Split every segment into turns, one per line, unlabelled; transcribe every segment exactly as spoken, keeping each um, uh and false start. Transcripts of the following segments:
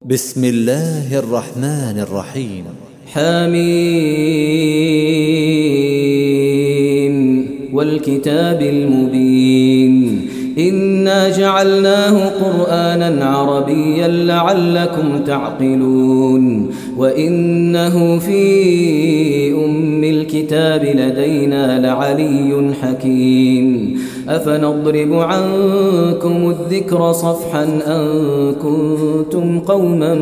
بسم الله الرحمن الرحيم. حميم والكتاب المبين إنا جعلناه قرآنا عربيا لعلكم تعقلون وإنه في أم الكتاب لدينا لعلي حكيم أفنضرب عنكم الذكر صفحا أن كنتم قوما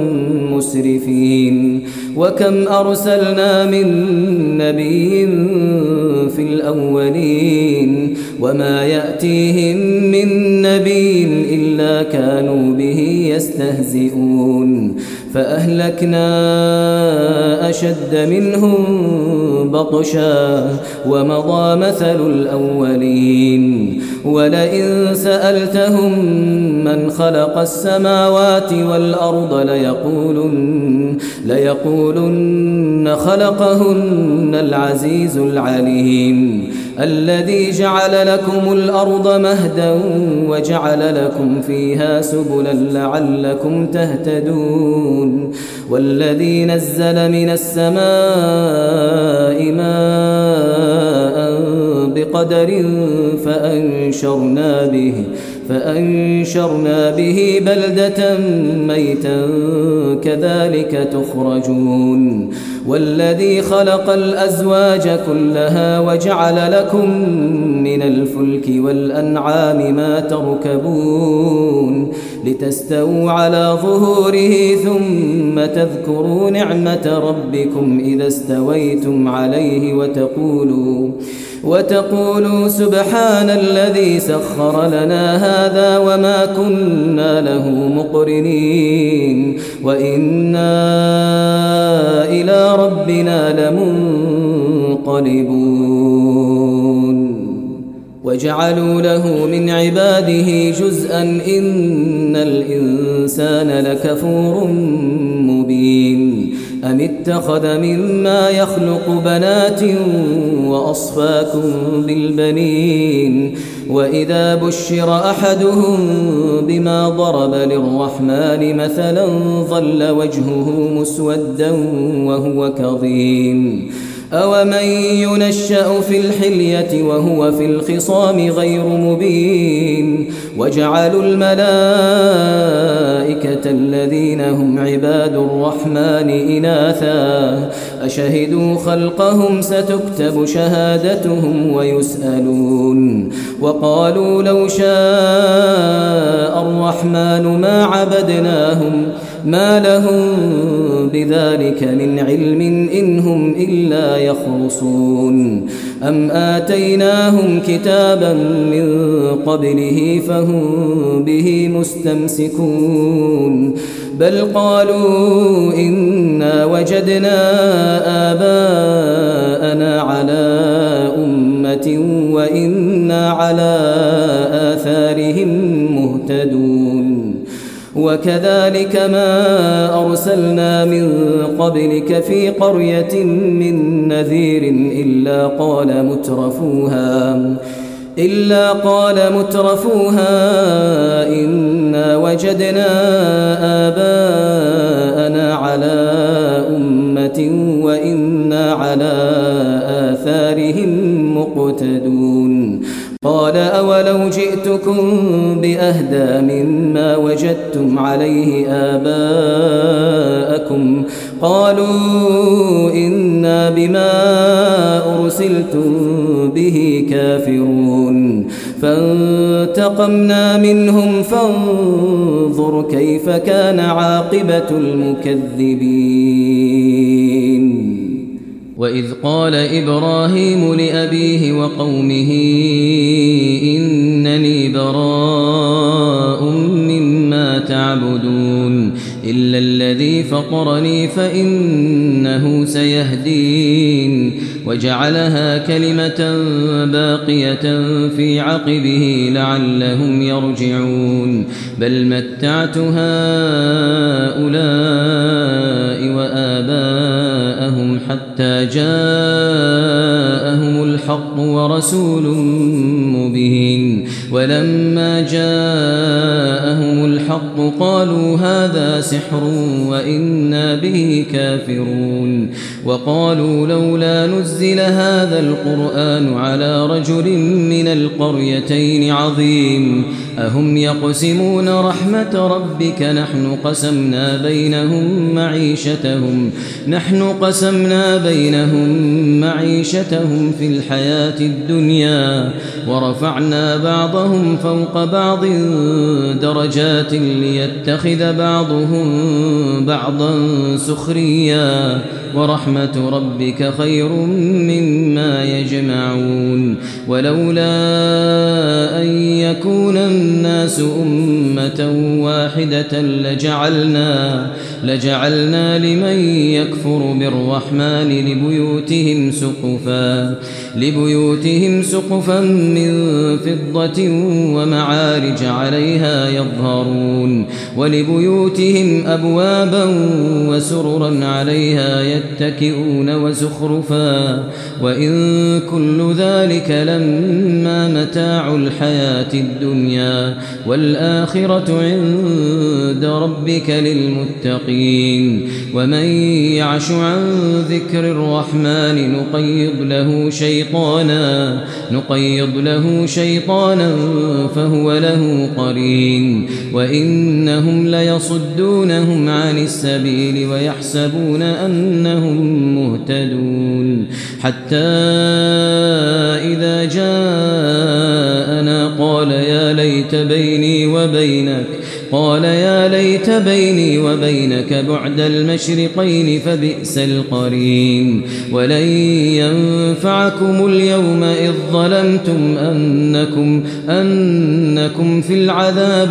مسرفين وكم أرسلنا من نبي في الأولين وما يأتيهم من نبي إلا كانوا به يستهزئون فأهلكنا أشد منهم بطشا ومضى مثل الأولين ولئن سألتهم من خلق السماوات والأرض ليقولن, ليقولن خلقهن العزيز العليم الذي جعل لكم الأرض مهدا وجعل لكم فيها سبلا لعلكم تهتدون والذي نزل من السماء ماء بقدر فأنشرنا به فأنشرنا به بلدة ميتا كذلك تخرجون والذي خلق الأزواج كلها وجعل لكم من الفلك والأنعام ما تركبون لتستووا على ظهوره ثم تذكروا نعمة ربكم إذا استويتم عليه وتقولوا وتقولوا سبحان الذي سخر لنا هذا وما كنا له مقرنين وإنا إلى ربنا لمنقلبون وجعلوا له من عباده جزءا إن الإنسان لكفور مبين أم اتخذ مما يخلق بنات وأصفاكم بالبنين وإذا بشر أحدهم بما ضرب للرحمن مثلا ظل وجهه مسودا وهو كظيم أومن ينشأ في الحلية وهو في الخصام غير مبين وجعلوا الملائكة الذين هم عباد الرحمن إناثا أشهدوا خلقهم ستكتب شهادتهم ويسألون وقالوا لو شاء الرحمن ما عبدناهم ما لهم بذلك من علم إن هم إلا يخرصون أم آتيناهم كتابا من قبله فهم به مستمسكون بل قالوا إنا وجدنا آباءنا على أمة وإنا على آثارهم مهتدون وكذلك ما أرسلنا من قبلك في قرية من نذير إلا قال مترفوها إلا قال مترفوها إنا وجدنا آباءنا على أمة وإنا على آثارهم مقتدون قال أولو جئتكم بأهدى مما وجدتم عليه آباءكم قالوا إنا بما أرسلتم به كافرون فانتقمنا منهم فانظر كيف كان عاقبة المكذبين وإذ قال إبراهيم لأبيه وقومه إنني براء مما تعبدون إلا الذي فطرني فإنه سيهدين وجعلها كلمة باقية في عقبه لعلهم يرجعون بل متعت هؤلاء وآباءهم حتى جاءهم الحق ورسول مبين ولما جاءهم الحق قالوا هذا هذا سحر وإنا به كافرون وقالوا لولا نزل هذا القرآن على رجل من القريتين عظيم أهم يقسمون رحمة ربك نحن قسمنا بينهم معيشتهم نحن قسمنا بينهم معيشتهم في الحياة الدنيا ورفعنا بعضهم فوق بعض درجات ليتخذ بعضهم بعضا سخريا ورحمة ربك خير مما يجمعون ولولا أن يكون الناس أمة واحدة لجعلنا لجعلنا لمن يكفر بالرحمن لبيوتهم سقفا لبيوتهم سقفا من فضة ومعارج عليها يظهرون ولبيوتهم أبوابا وسررا عليها يتكئون وزخرفا وإن كل ذلك لما متاع الحياة الدنيا والآخرة عند ربك للمتقين ومن يعش عن ذكر الرحمن نقيض له شيطانا نقيض له شيطانا فهو له قرين وإنهم ليصدونهم عن السبيل ويحسبون أنهم مهتدون حتى إذا جاءنا قال يا ليت بيني وبينك قال يا ليت بيني وبينك بعد المشرقين فبئس القرين ولن ينفعكم اليوم إذ ظلمتم أنكم, أنكم في العذاب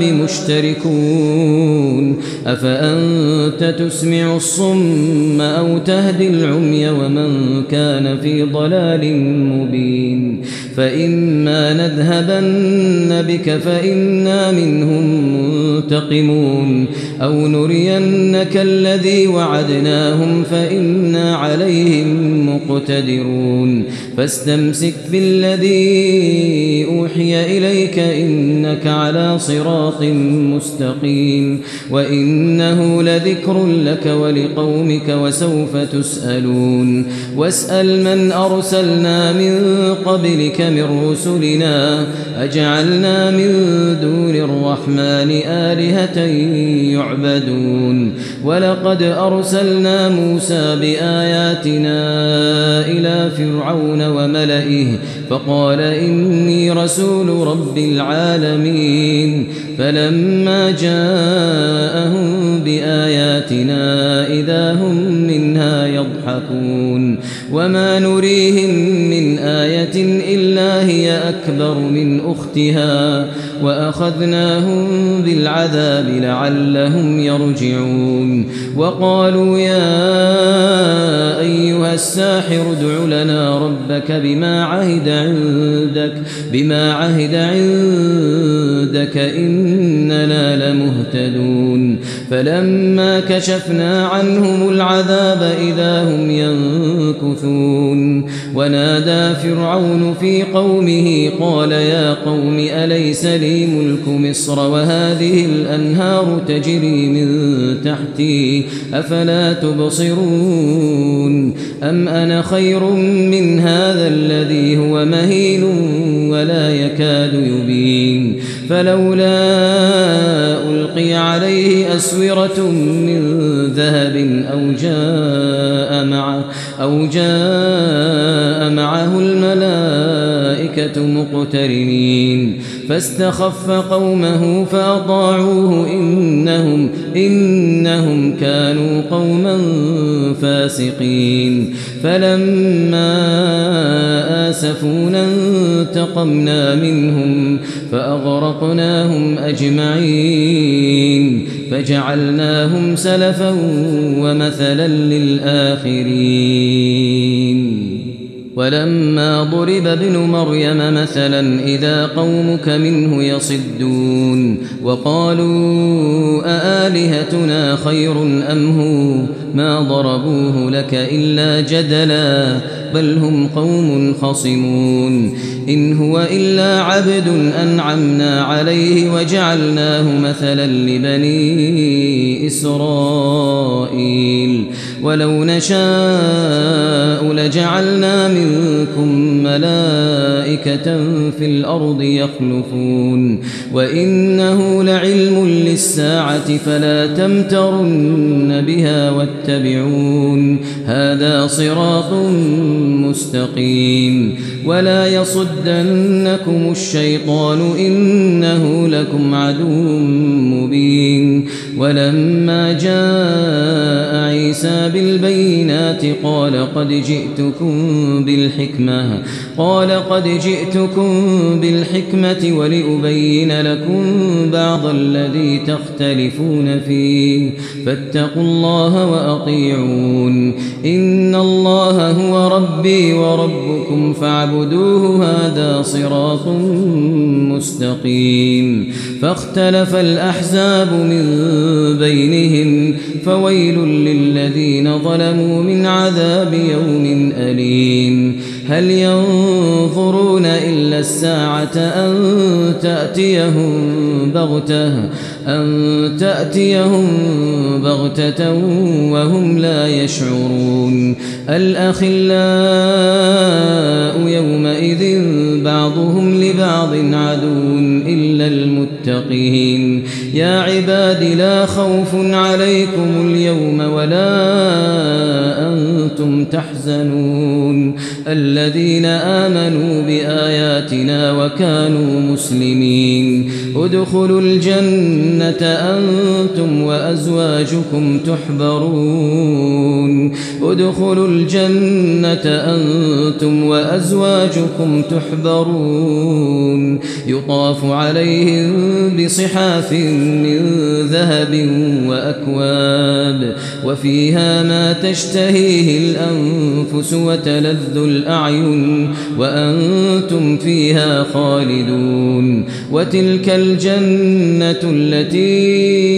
مشتركون أفأنت تسمع الصم أو تهدي العمي ومن كان في ضلال مبين فإما نذهبن بك فإنا منهم منتقمون أو نرينك الذي وعدناهم فإنا عليهم مقتدرون فاستمسك بالذي أوحي إليك إنك على صراط مستقيم وإنه لذكر لك ولقومك وسوف تسألون واسأل من أرسلنا من قبلك من رسلنا أجعلنا من دون الرحمن آلهة يعبدون ولقد أرسلنا موسى بآياتنا إلى فرعون وملئه فقال إني رسول رب العالمين فلما جاءهم بآياتنا إذا هم منها يضحكون وما نريهم من آية إلا هي أكبر من أختها وأخذناهم بالعذاب لعلهم يرجعون وقالوا يا أيها الساحر ادع لنا ربك بما عهد عندك بما عهد عندك إننا لمهتدون فلما كشفنا عنهم العذاب إذا هم ينكثون ونادى فرعون في قومه قال يا قوم أليس لي ملك مصر وهذه الأنهار تجري من تحتي أفلا تبصرون أم أنا خير من هذا الذي هو مهين ولا يكاد يبين فلولا ألقي عليه أسورة من ذهب أو جاء معه, أو جاء معه الملائكة مقترنين فاستخف قومه فأطاعوه إنهم, إنهم كانوا قوما فاسقين فلما آسفونا انتقمنا منهم فأغرقناهم أجمعين فجعلناهم سلفا ومثلا للآخرين ولما ضرب ابن مريم مثلا إذا قومك منه يصدون وقالوا أآلهتنا خير أم هو ما ضربوه لك إلا جدلا بل هم قوم خصمون إن هو إلا عبد أنعمنا عليه وجعلناه مثلا لبني إسرائيل ولو نشاء لجعلنا منكم ملائكة في الأرض يخلفون وإنه لعلم للساعة فلا تمترن بها واتبعون هذا صراط مستقيم ولا يصدنكم الشيطان إنه لكم عدو مبين ولما جاء عيسى بالبينات قال قد جئتكم بالحكمة قال قد جئتكم بالحكمة ولأبين لكم بعض الذي تختلفون فيه فاتقوا الله وأطيعون إن الله هو ربي وربكم فاعبدوه هذا صراط مستقيم فاختلف الأحزاب من بينهم فويل للذين ظلموا من عذاب يوم أليم هل ينظرون إلا الساعة أن تأتيهم بغتة أن تأتيهم بغتة وهم لا يشعرون الأخلاء يومئذ بعضهم لبعض عدو إلا المتقين يا عباد لا خوف عليكم اليوم ولا أنتم تحزنون الذين آمنوا بآياتنا وكانوا مسلمين ادخلوا الجنة أنتم وأزواجكم تحبرون ادخلوا الجنة أنتم وأزواجكم تحبرون يطاف عليهم بصحاف من ذهب وأكواب وفيها ما تشتهيه الأنفس وتلذ الأعين وأنتم فيها خالدون وتلك الجنة التي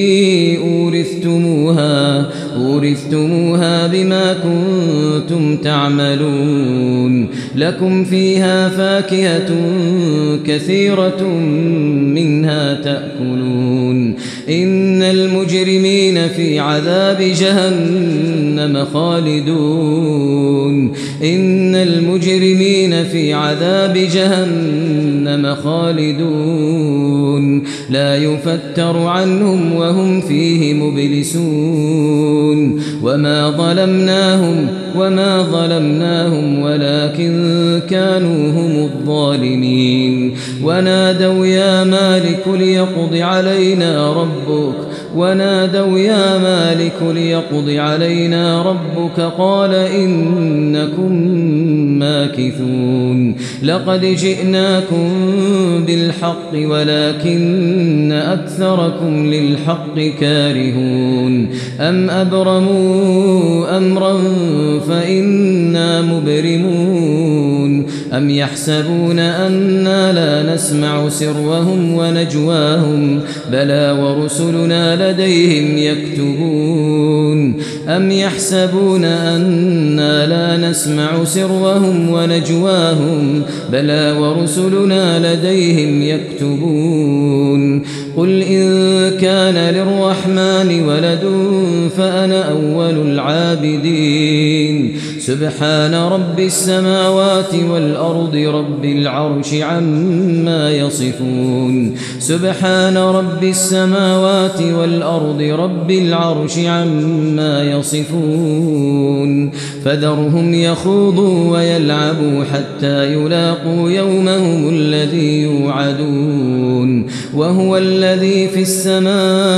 أورثتموها أورثتموها بما كنتم تعملون لكم فيها فاكهة كثيرة منها تأكلون إن المجرمين في عذاب جهنم خالدون إن المجرمين في عذاب جهنم خالدون لا يفتر عنهم وهم فيه مبلسون وما ظلمناهم وما ظلمناهم ولكن كانوا هم الظالمين ونادوا يا مالك ليقض علينا ربك ونادوا يا مالك ليقض علينا ربك قال إنكم ماكثون لقد جئناكم بالحق ولكن أكثركم للحق كارهون أم أبرموا أمرا فإنا مبرمون أم يحسبون أنا لا نسمع سرهم ونجواهم بلى ورسلنا لديهم يكتبون أم يحسبون أنا لا نسمع سرهم ونجواهم بلى ورسلنا لديهم يكتبون قل إن كان للرحمن ولد فأنا أول العابدين سبحان رب السماوات والأرض رب العرش عما يصفون سبحان رب السماوات والأرض رب العرش عما يصفون فذرهم يخوضوا ويلعبوا حتى يلاقوا يومهم الذي يوعدون وهو الذي في السماء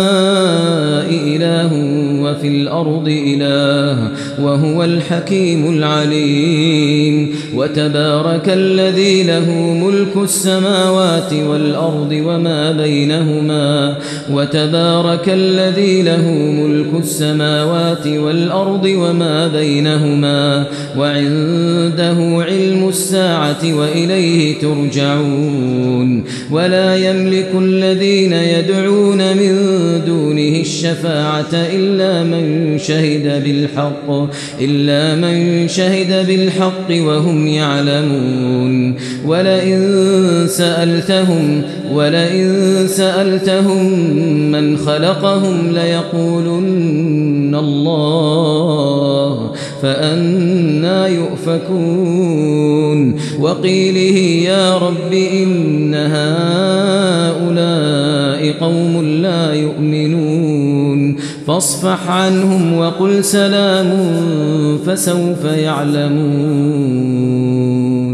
إله وفي الأرض إله وهو الحكيم العليم وتبارك الذي له ملك السماوات والأرض وما بينهما وتبارك الذي له ملك السماوات والأرض وما بينهما وعنده علم الساعة وإليه ترجعون ولا يملك الذين يدعون من دونه الشفاعة إلا إلا من شهد بالحق إلا من شهد بالحق وهم يعلمون ولئن سألتهم ولئن سألتهم من خلقهم ليقولن الله فأنى يؤفكون وقيله يا رب إن هؤلاء قوم لا يؤمنون فاصفح عنهم وقل سلام فسوف يعلمون.